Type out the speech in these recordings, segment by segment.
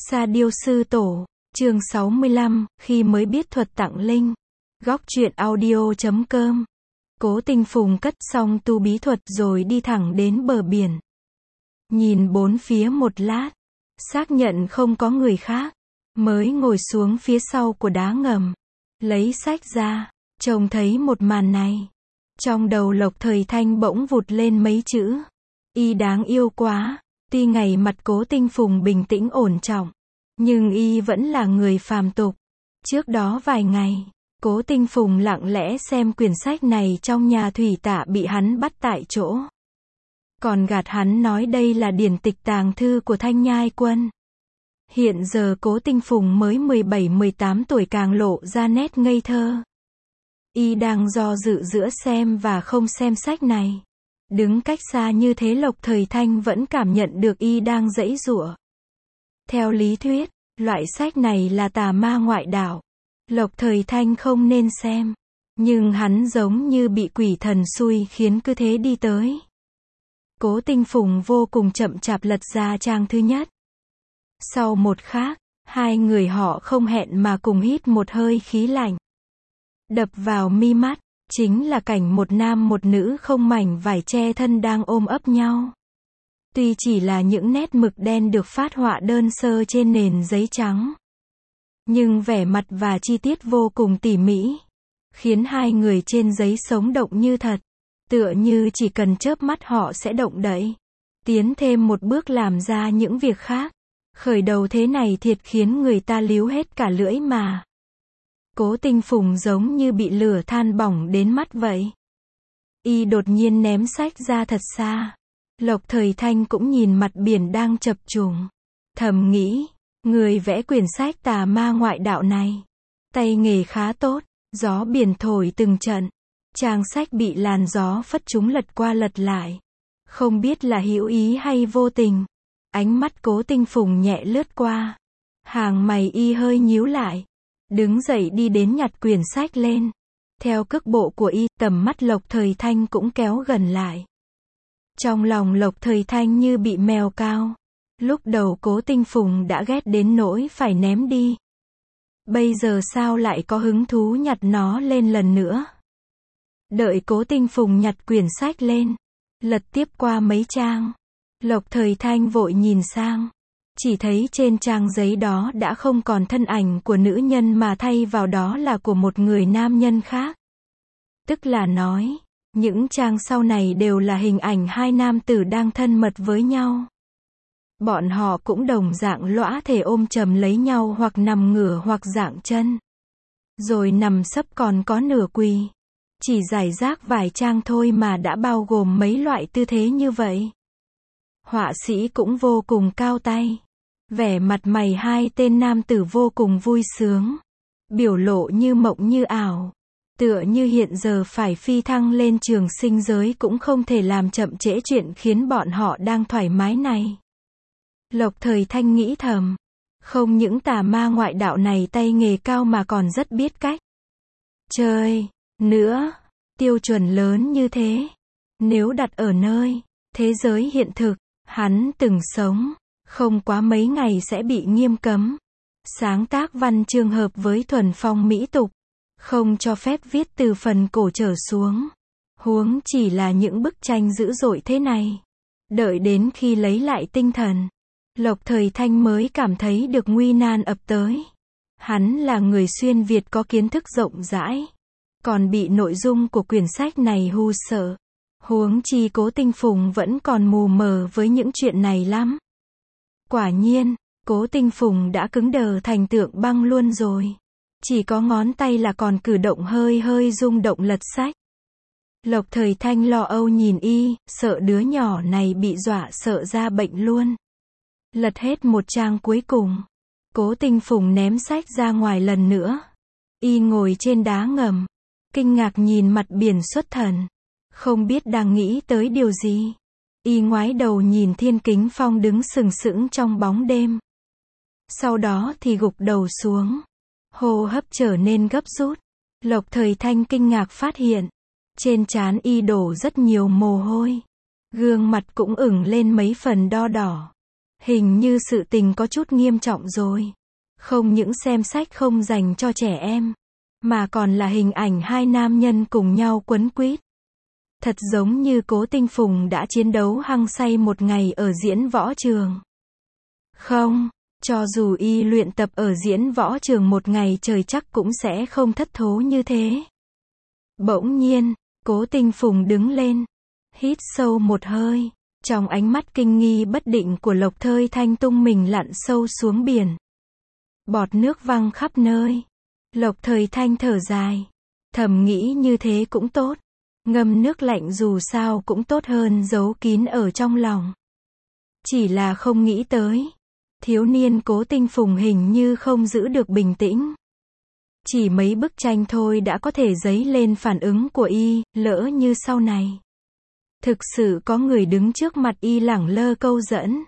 Sa Diêu Sư Tổ, chương 65, khi mới biết thuật tặng linh. Góc truyện audio.com. Cố Tinh Phùng cất xong tu bí thuật rồi đi thẳng đến bờ biển. Nhìn bốn phía một lát, xác nhận không có người khác, mới ngồi xuống phía sau của đá ngầm, lấy sách ra, trông thấy một màn này. Trong đầu Lộc Thời Thanh bỗng vụt lên mấy chữ. Y đáng yêu quá. Tuy ngày mặt Cố Tinh Phùng bình tĩnh ổn trọng, nhưng y vẫn là người phàm tục. Trước đó vài ngày, Cố Tinh Phùng lặng lẽ xem quyển sách này trong nhà thủy tạ bị hắn bắt tại chỗ. Còn gạt hắn nói đây là điển tịch tàng thư của Thanh Nhai Quân. Hiện giờ Cố Tinh Phùng mới 17-18 tuổi càng lộ ra nét ngây thơ. Y đang do dự giữa xem và không xem sách này. Đứng cách xa như thế Lộc Thời Thanh vẫn cảm nhận được y đang giãy giụa. Theo lý thuyết, loại sách này là tà ma ngoại đạo. Lộc Thời Thanh không nên xem. Nhưng hắn giống như bị quỷ thần xui khiến cứ thế đi tới. Cố Tinh Phùng vô cùng chậm chạp lật ra trang thứ nhất. Sau một khắc, hai người họ không hẹn mà cùng hít một hơi khí lạnh. Đập vào mi mắt, chính là cảnh một nam một nữ không mảnh vải che thân đang ôm ấp nhau. Tuy chỉ là những nét mực đen được phác họa đơn sơ trên nền giấy trắng, nhưng vẻ mặt và chi tiết vô cùng tỉ mỉ, khiến hai người trên giấy sống động như thật, tựa như chỉ cần chớp mắt họ sẽ động đậy, tiến thêm một bước làm ra những việc khác. Khởi đầu thế này thiệt khiến người ta líu hết cả lưỡi mà. Cố Tinh Phùng giống như bị lửa than bỏng đến mắt vậy. Y đột nhiên ném sách ra thật xa. Lộc Thời Thanh cũng nhìn mặt biển đang chập trùng. Thầm nghĩ, người vẽ quyển sách tà ma ngoại đạo này, tay nghề khá tốt. Gió biển thổi từng trận, trang sách bị làn gió phất chúng lật qua lật lại. Không biết là hữu ý hay vô tình. Ánh mắt Cố Tinh Phùng nhẹ lướt qua. Hàng mày y hơi nhíu lại. Đứng dậy đi đến nhặt quyển sách lên. Theo cước bộ của y, tầm mắt Lộc Thời Thanh cũng kéo gần lại. Trong lòng Lộc Thời Thanh như bị mèo cao. Lúc đầu Cố Tinh Phùng đã ghét đến nỗi phải ném đi. Bây giờ sao lại có hứng thú nhặt nó lên lần nữa? Đợi Cố Tinh Phùng nhặt quyển sách lên, lật tiếp qua mấy trang, Lộc Thời Thanh vội nhìn sang. Chỉ thấy trên trang giấy đó đã không còn thân ảnh của nữ nhân mà thay vào đó là của một người nam nhân khác. Tức là nói, những trang sau này đều là hình ảnh hai nam tử đang thân mật với nhau. Bọn họ cũng đồng dạng lõa thể ôm chầm lấy nhau hoặc nằm ngửa hoặc dạng chân. Rồi nằm sấp còn có nửa quỳ. Chỉ rải rác vài trang thôi mà đã bao gồm mấy loại tư thế như vậy. Họa sĩ cũng vô cùng cao tay. Vẻ mặt mày hai tên nam tử vô cùng vui sướng. Biểu lộ như mộng như ảo. Tựa như hiện giờ phải phi thăng lên trường sinh giới cũng không thể làm chậm trễ chuyện khiến bọn họ đang thoải mái này. Lộc Thời Thanh nghĩ thầm. Không những tà ma ngoại đạo này tay nghề cao mà còn rất biết cách chơi nữa. Tiêu chuẩn lớn như thế, nếu đặt ở nơi thế giới hiện thực, hắn từng sống, không quá mấy ngày sẽ bị nghiêm cấm. Sáng tác văn chương hợp với thuần phong mỹ tục, không cho phép viết từ phần cổ trở xuống. Huống chỉ là những bức tranh dữ dội thế này. Đợi đến khi lấy lại tinh thần, Lộc Thời Thanh mới cảm thấy được nguy nan ập tới. Hắn là người xuyên Việt có kiến thức rộng rãi, còn bị nội dung của quyển sách này hù sợ. Huống chi Cố Tinh Phùng vẫn còn mù mờ với những chuyện này lắm. Quả nhiên, Cố Tinh Phùng đã cứng đờ thành tượng băng luôn rồi. Chỉ có ngón tay là còn cử động hơi hơi rung động lật sách. Lộc Thời Thanh lo âu nhìn y, sợ đứa nhỏ này bị dọa sợ ra bệnh luôn. Lật hết một trang cuối cùng, Cố Tinh Phùng ném sách ra ngoài lần nữa. Y ngồi trên đá ngầm, kinh ngạc nhìn mặt biển xuất thần, không biết đang nghĩ tới điều gì. Y ngoái đầu nhìn Thiên Kính Phong đứng sừng sững trong bóng đêm. Sau đó thì gục đầu xuống, hô hấp trở nên gấp rút. Lộc Thời Thanh kinh ngạc phát hiện, trên trán y đổ rất nhiều mồ hôi, gương mặt cũng ửng lên mấy phần đo đỏ. Hình như sự tình có chút nghiêm trọng rồi. Không những xem sách không dành cho trẻ em, mà còn là hình ảnh hai nam nhân cùng nhau quấn quýt. Thật giống như Cố Tinh Phùng đã chiến đấu hăng say một ngày ở diễn võ trường. Không, cho dù y luyện tập ở diễn võ trường một ngày trời chắc cũng sẽ không thất thố như thế. Bỗng nhiên, Cố Tinh Phùng đứng lên, hít sâu một hơi. Trong ánh mắt kinh nghi bất định của Lộc Thời Thanh tung mình lặn sâu xuống biển. Bọt nước văng khắp nơi. Lộc Thời Thanh thở dài. Thầm nghĩ như thế cũng tốt. Ngâm nước lạnh dù sao cũng tốt hơn giấu kín ở trong lòng. Chỉ là không nghĩ tới. Thiếu niên Cố Tinh Phùng hình như không giữ được bình tĩnh. Chỉ mấy bức tranh thôi đã có thể dấy lên phản ứng của y, lỡ như sau này. Thực sự có người đứng trước mặt y lẳng lơ câu dẫn.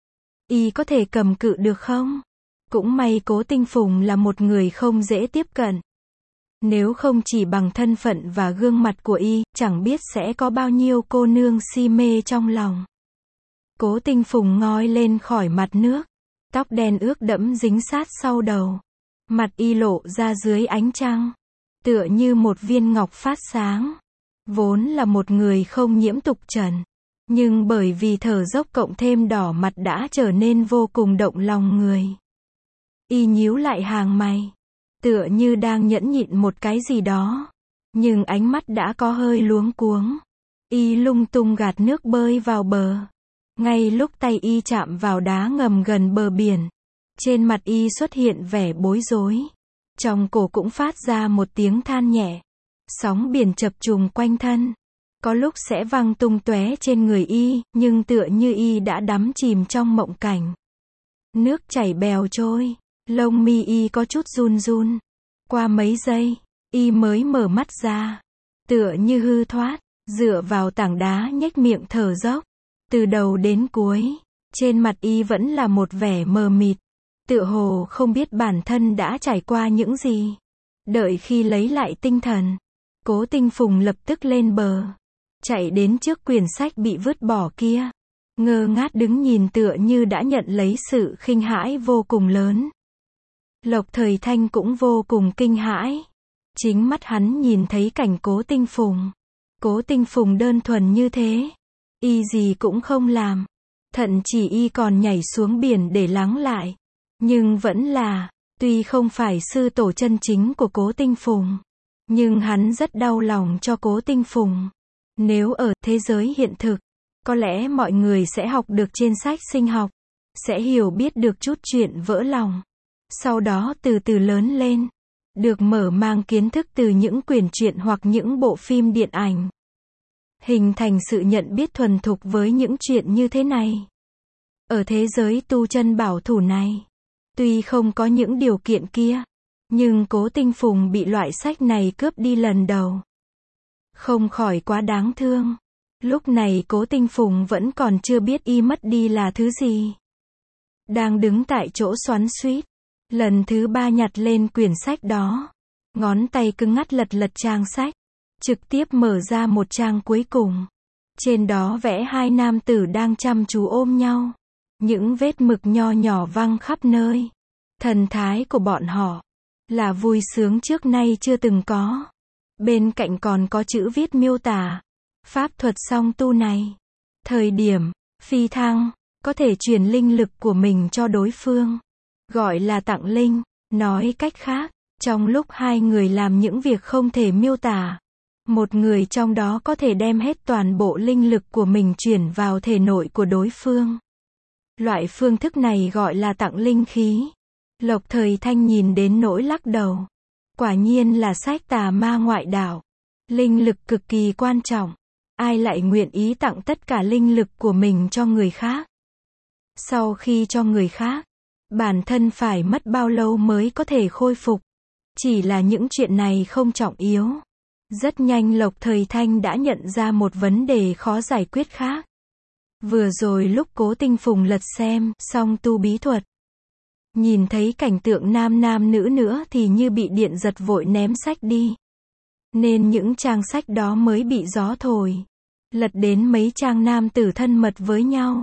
Y có thể cầm cự được không? Cũng may Cố Tinh Phùng là một người không dễ tiếp cận. Nếu không chỉ bằng thân phận và gương mặt của y, chẳng biết sẽ có bao nhiêu cô nương si mê trong lòng. Cố Tinh Phùng ngoi lên khỏi mặt nước. Tóc đen ướt đẫm dính sát sau đầu. Mặt y lộ ra dưới ánh trăng. Tựa như một viên ngọc phát sáng. Vốn là một người không nhiễm tục trần. Nhưng bởi vì thở dốc cộng thêm đỏ mặt đã trở nên vô cùng động lòng người. Y nhíu lại hàng mày. Tựa như đang nhẫn nhịn một cái gì đó. Nhưng ánh mắt đã có hơi luống cuống. Y lung tung gạt nước bơi vào bờ. Ngay lúc tay y chạm vào đá ngầm gần bờ biển. Trên mặt y xuất hiện vẻ bối rối. Trong cổ cũng phát ra một tiếng than nhẹ. Sóng biển chập trùng quanh thân. Có lúc sẽ văng tung tóe trên người y, nhưng tựa như y đã đắm chìm trong mộng cảnh. Nước chảy bèo trôi. Lông mi y có chút run run. Qua mấy giây, y mới mở mắt ra. Tựa như hư thoát, dựa vào tảng đá nhếch miệng thở dốc. Từ đầu đến cuối, trên mặt y vẫn là một vẻ mờ mịt. Tựa hồ không biết bản thân đã trải qua những gì. Đợi khi lấy lại tinh thần, Cố Tinh Phùng lập tức lên bờ. Chạy đến trước quyển sách bị vứt bỏ kia. Ngơ ngác đứng nhìn tựa như đã nhận lấy sự khinh hãi vô cùng lớn. Lộc Thời Thanh cũng vô cùng kinh hãi. Chính mắt hắn nhìn thấy cảnh Cố Tinh Phùng. Cố Tinh Phùng đơn thuần như thế. Y gì cũng không làm. Thậm chí y còn nhảy xuống biển để lắng lại. Nhưng vẫn là, tuy không phải sư tổ chân chính của Cố Tinh Phùng. Nhưng hắn rất đau lòng cho Cố Tinh Phùng. Nếu ở thế giới hiện thực, có lẽ mọi người sẽ học được trên sách sinh học. Sẽ hiểu biết được chút chuyện vỡ lòng. Sau đó từ từ lớn lên. Được mở mang kiến thức từ những quyển truyện hoặc những bộ phim điện ảnh. Hình thành sự nhận biết thuần thục với những chuyện như thế này. Ở thế giới tu chân bảo thủ này, tuy không có những điều kiện kia, nhưng Cố Tinh Phùng bị loại sách này cướp đi lần đầu. Không khỏi quá đáng thương. Lúc này Cố Tinh Phùng vẫn còn chưa biết y mất đi là thứ gì. Đang đứng tại chỗ xoắn xuýt. Lần thứ 3 nhặt lên quyển sách đó. Ngón tay cứng ngắt lật lật trang sách. Trực tiếp mở ra một trang cuối cùng. Trên đó vẽ hai nam tử đang chăm chú ôm nhau. Những vết mực nho nhỏ văng khắp nơi. Thần thái của bọn họ là vui sướng trước nay chưa từng có. Bên cạnh còn có chữ viết miêu tả pháp thuật song tu này. Thời điểm phi thăng, có thể truyền linh lực của mình cho đối phương. Gọi là tặng linh. Nói cách khác, trong lúc hai người làm những việc không thể miêu tả, một người trong đó có thể đem hết toàn bộ linh lực của mình chuyển vào thể nội của đối phương. Loại phương thức này gọi là tặng linh khí. Lộc Thời Thanh nhìn đến nỗi lắc đầu. Quả nhiên là sách tà ma ngoại đạo. Linh lực cực kỳ quan trọng. Ai lại nguyện ý tặng tất cả linh lực của mình cho người khác? Sau khi cho người khác, bản thân phải mất bao lâu mới có thể khôi phục? Chỉ là những chuyện này không trọng yếu. Rất nhanh Lộc Thời Thanh đã nhận ra một vấn đề khó giải quyết khác. Vừa rồi lúc Cố Tinh Phùng lật xem song tu bí thuật, nhìn thấy cảnh tượng nam nam nữ nữa thì như bị điện giật vội ném sách đi. Nên những trang sách đó mới bị gió thổi. Lật đến mấy trang nam tử thân mật với nhau.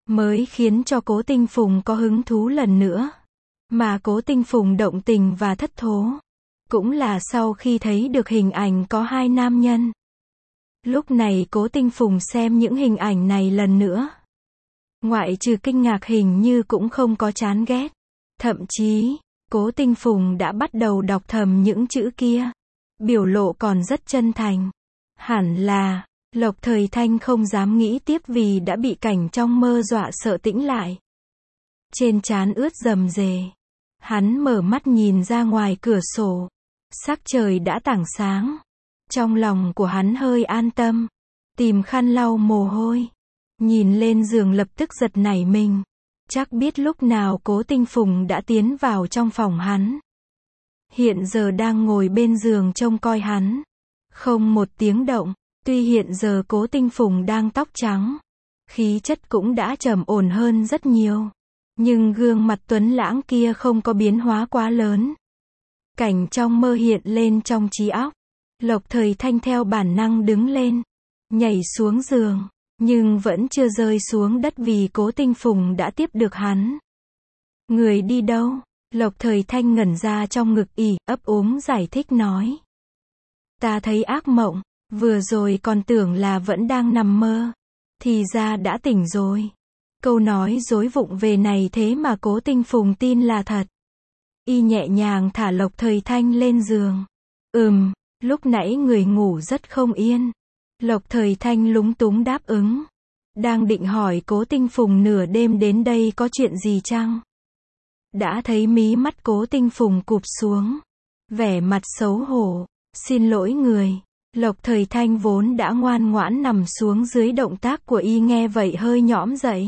mới khiến cho Cố Tinh Phùng có hứng thú lần nữa. Mà Cố Tinh Phùng động tình và thất thố, cũng là sau khi thấy được hình ảnh có hai nam nhân. Lúc này Cố Tinh Phùng xem những hình ảnh này lần nữa. Ngoại trừ kinh ngạc hình như cũng không có chán ghét. Thậm chí, Cố Tinh Phùng đã bắt đầu đọc thầm những chữ kia. Biểu lộ còn rất chân thành. Hẳn là, Lộc Thời Thanh không dám nghĩ tiếp vì đã bị cảnh trong mơ dọa sợ tĩnh lại. Trên trán ướt rầm rề. Hắn mở mắt nhìn ra ngoài cửa sổ. Sắc trời đã tảng sáng. Trong lòng của hắn hơi an tâm. Tìm khăn lau mồ hôi. Nhìn lên giường lập tức giật nảy mình. Chắc biết lúc nào Cố Tinh Phùng đã tiến vào trong phòng hắn. Hiện giờ đang ngồi bên giường trông coi hắn. Không một tiếng động. Tuy hiện giờ Cố Tinh Phùng đang tóc trắng. Khí chất cũng đã trầm ổn hơn rất nhiều. Nhưng gương mặt tuấn lãng kia không có biến hóa quá lớn. Cảnh trong mơ hiện lên trong trí óc. Lộc Thời Thanh theo bản năng đứng lên. Nhảy xuống giường. Nhưng vẫn chưa rơi xuống đất vì Cố Tinh Phùng đã tiếp được hắn. Người đi đâu? Lộc Thời Thanh ngẩn ra trong ngực ỉ, ấp úng giải thích nói. Ta thấy ác mộng, vừa rồi còn tưởng là vẫn đang nằm mơ. Thì ra đã tỉnh rồi. Câu nói dối vụng về này thế mà Cố Tinh Phùng tin là thật. Y nhẹ nhàng thả Lộc Thời Thanh lên giường. Lúc nãy người ngủ rất không yên. Lộc Thời Thanh lúng túng đáp ứng. Đang định hỏi Cố Tinh Phùng nửa đêm đến đây có chuyện gì chăng? Đã thấy mí mắt Cố Tinh Phùng cụp xuống. Vẻ mặt xấu hổ. Xin lỗi người. Lộc Thời Thanh vốn đã ngoan ngoãn nằm xuống dưới động tác của y nghe vậy hơi nhõm dậy.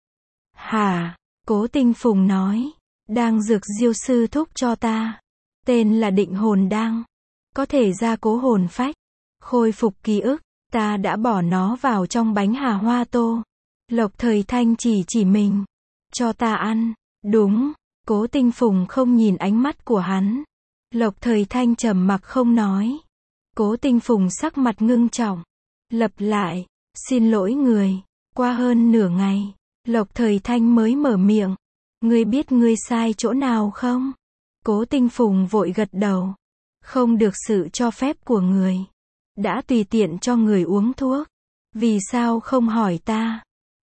Hả? Cố Tinh Phùng nói. Đang dược diêu sư thúc cho ta. Tên là Định Hồn Đăng. Có thể gia cố hồn phách. Khôi phục ký ức. Ta đã bỏ nó vào trong bánh hà hoa tô. Lộc Thời Thanh chỉ mình. Cho ta ăn. Đúng. Cố Tinh Phùng không nhìn ánh mắt của hắn. Lộc Thời Thanh trầm mặc không nói. Cố Tinh Phùng sắc mặt ngưng trọng. Lặp lại. Xin lỗi người. Qua hơn nửa ngày. Lộc Thời Thanh mới mở miệng. Ngươi biết ngươi sai chỗ nào không? Cố Tinh Phùng vội gật đầu. Không được sự cho phép của người. Đã tùy tiện cho người uống thuốc. Vì sao không hỏi ta?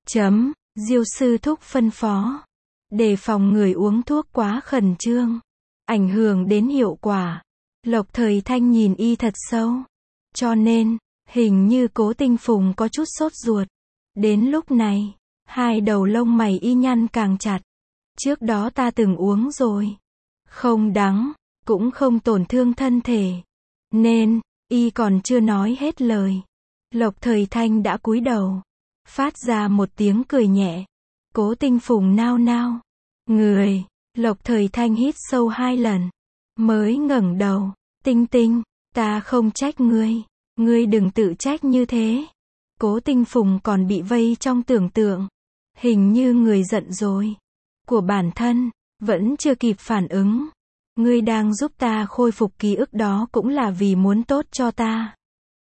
Diêu sư thúc phân phó. Đề phòng người uống thuốc quá khẩn trương. Ảnh hưởng đến hiệu quả. Lộc Thời Thanh nhìn y thật sâu. Cho nên, hình như Cố Tinh Phùng có chút sốt ruột. Đến lúc này, hai đầu lông mày y nhăn càng chặt. Trước đó ta từng uống rồi. Không đắng, cũng không tổn thương thân thể. Nên, y còn chưa nói hết lời. Lộc Thời Thanh đã cúi đầu. Phát ra một tiếng cười nhẹ. Cố Tinh Phùng nao nao. Người. Lộc Thời Thanh hít sâu 2 lần. Mới ngẩng đầu. Tinh Tinh, ta không trách ngươi. Ngươi đừng tự trách như thế. Cố Tinh Phùng còn bị vây trong tưởng tượng. Hình như người giận rồi. Của bản thân. Vẫn chưa kịp phản ứng. Ngươi đang giúp ta khôi phục ký ức đó cũng là vì muốn tốt cho ta.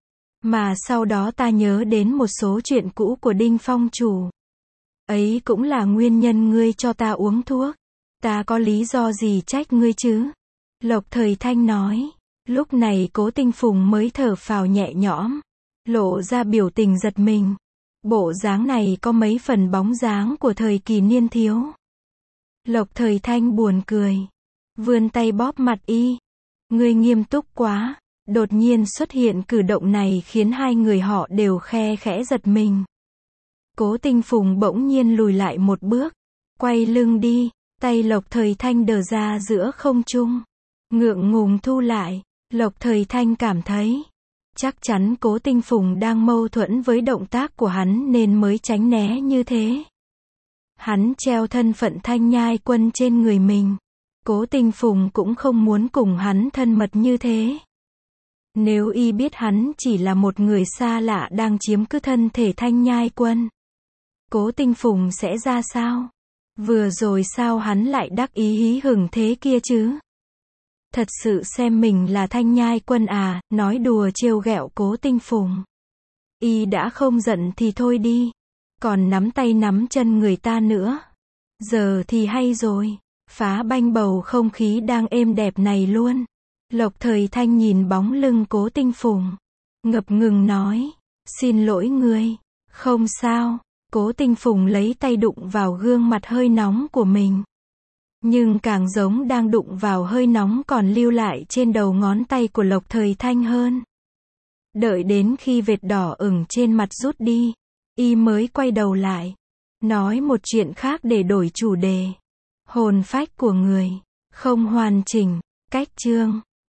Mà sau đó ta nhớ đến một số chuyện cũ của Đinh Phong chủ. Ấy cũng là nguyên nhân ngươi cho ta uống thuốc. Ta có lý do gì trách ngươi chứ? Lộc Thời Thanh nói. Lúc này Cố Tinh Phùng mới thở phào nhẹ nhõm. Lộ ra biểu tình giật mình. Bộ dáng này có mấy phần bóng dáng của thời kỳ niên thiếu. Lộc Thời Thanh buồn cười. Vươn tay bóp mặt y. Ngươi nghiêm túc quá. Đột nhiên xuất hiện cử động này khiến hai người họ đều khe khẽ giật mình. Cố Tinh Phùng bỗng nhiên lùi lại một bước. Quay lưng đi. Tay Lộc Thời Thanh đờ ra giữa không trung. Ngượng ngùng thu lại. Lộc Thời Thanh cảm thấy. Chắc chắn Cố Tinh Phùng đang mâu thuẫn với động tác của hắn nên mới tránh né như thế. Hắn treo thân phận Thanh Nhai Quân trên người mình. Cố Tinh Phùng cũng không muốn cùng hắn thân mật như thế. Nếu y biết hắn chỉ là một người xa lạ đang chiếm cứ thân thể Thanh Nhai Quân. Cố Tinh Phùng sẽ ra sao? Vừa rồi sao hắn lại đắc ý hí hửng thế kia chứ? Thật sự xem mình là Thanh Nhai Quân à, nói đùa trêu ghẹo Cố Tinh Phùng. Y đã không giận thì thôi đi. còn nắm tay nắm chân người ta nữa. Giờ thì hay rồi, phá banh bầu không khí đang êm đẹp này luôn. Lộc Thời Thanh nhìn bóng lưng Cố Tinh Phùng, ngập ngừng nói, xin lỗi ngươi. Không sao. Cố Tinh Phùng lấy tay đụng vào gương mặt hơi nóng của mình. Nhưng càng giống đang đụng vào hơi nóng còn lưu lại trên đầu ngón tay của Lộc Thời Thanh hơn. Đợi đến khi vệt đỏ ửng trên mặt rút đi, y mới quay đầu lại, nói một chuyện khác để đổi chủ đề. Hồn phách của người không hoàn chỉnh, cách chương